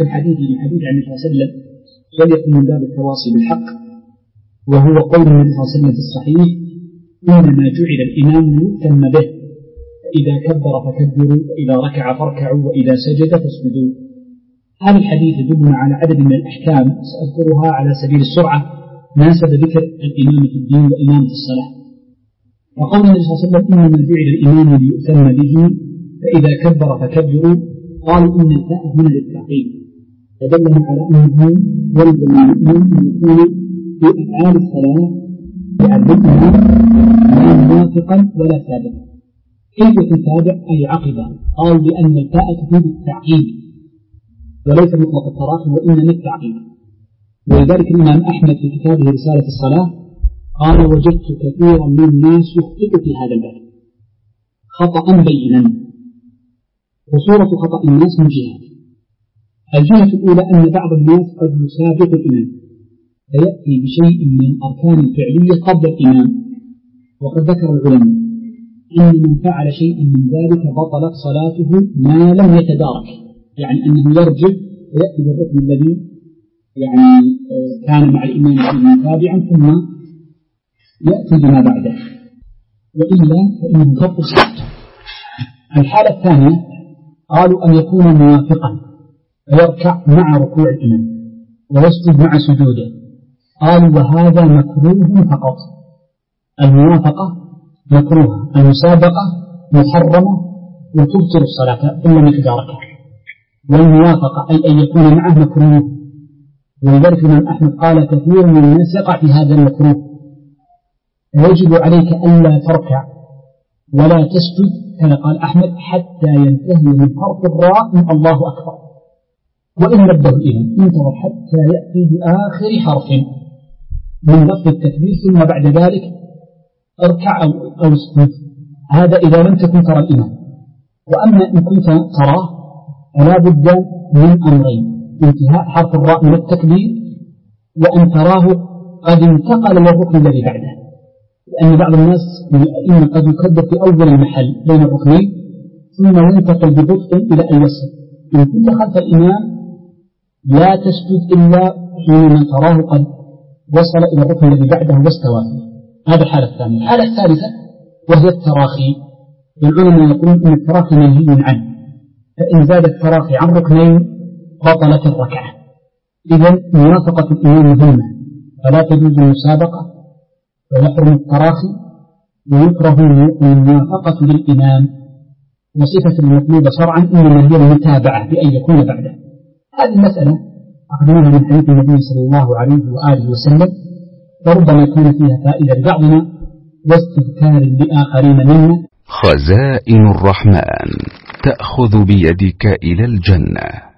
نفس الحديث من حديث عن النبي صلى الله عليه وسلم وليكن من باب التواصي بالحق، وهو قول النبي صلى الله عليه وسلم في الصحيح: إنما جعل الإمام ليؤتم به، فإذا كبر فكبروا، وإذا ركع فاركعوا، وإذا سجد فاسجدوا. هذا الحديث يدلنا على عدد من الأحكام سأذكرها على سبيل السرعة ناسب ذكر الإمام في الدين وإمام في الصلاة. وقول النبي صلى الله عليه وسلم: إنما جعل الإمام ليؤتم به، فإذا كبر فكبروا، قالوا إن التاء هنا للتعقيب، فدلنا على أنه يلزم المؤمن أن يكون في أفعال الصلاة يعرفها لا موافقا ولا سابقا. كيف تتابع أي عقبة؟ قال لأن التاء تفيد التعقيب وليس مطلق التراخي، وإنما التعقيب. ولذلك الإمام أحمد في كتابه رسالة الصلاة قال: وجدت كثيرا من الناس يخطئ في هذا الباب خطأ بينا. وصورة خطأ الناس من جهات: الجهة الأولى أن بعض الناس قد يسابق الإمام فيأتي بشيء من الأركان الفعلية قبل الإمام، وقد ذكر العلماء أن من فعل شيء من ذلك بطلت صلاته ما لم يتدارك، يعني أنه يرجع ويأتي بالركن الذي يعني كان مع الإمام تابعا ثم يأتي بما بعده، وإلا فإنه تبطل صلاته. الحالة الثانية قالوا أن يكون موافقا فيركع مع ركوع الإمام ويسجد مع سجوده، قالوا وهذا مكروه فقط. الموافقة مكروهة، المسابقة محرمة وتبطل الصلاة إلا مقدار ركعة، والموافقة أي أن يكون معه مكروه. ولذلك الإمام أحمد قال: كثير من الناس يقع في هذا المكروه، فيجب عليك ألا تركع ولا تسجد كما قال أحمد حتى ينتهي من حرف الراء من الله أكبر، وإن رده الإمام انتظر حتى يأتي بآخر حرف من لفظ التكبير، ثم بعد ذلك اركع أو اسجد. هذا إذا لم تكن ترى الإمام. وأما إن كنت تراه فلا بد من أمرين: انتهاء حرف الراء من التكبير، وأن تراه قد انتقل للركن الذي بعده، لأن بعض الناس من الأئمة قد يكبر في أول المحل بين الركنين ثم ينتقل ببطء إلى أن يصل. إن كنت خلف الإمام لا تسجد إلا حينما تراه قد وصل إلى الركن الذي بعده واستوى فيه. هذا الحالة الثانية. الحالة الثالثة وهي التراخي، والعلماء يقولون أن التراخي منهي عنه، فإن زاد التراخي عن ركنين بطلت الركعة. إذن موافقة الإمام مهمة، فلا تجوز المسابقة ويحرم التراخي، ويكره الموافقة للإمام. وصفة المطلوبة شرعا إنما هي المتابعة بأن يكون بعده. هذه المسألة أخذناها من حديث النبي صلى الله عليه وآله وسلم، فربما يكون فيها فائدة لبعضنا واستذكار لآخرين منا. خزائن الرحمن تأخذ بيدك إلى الجنة.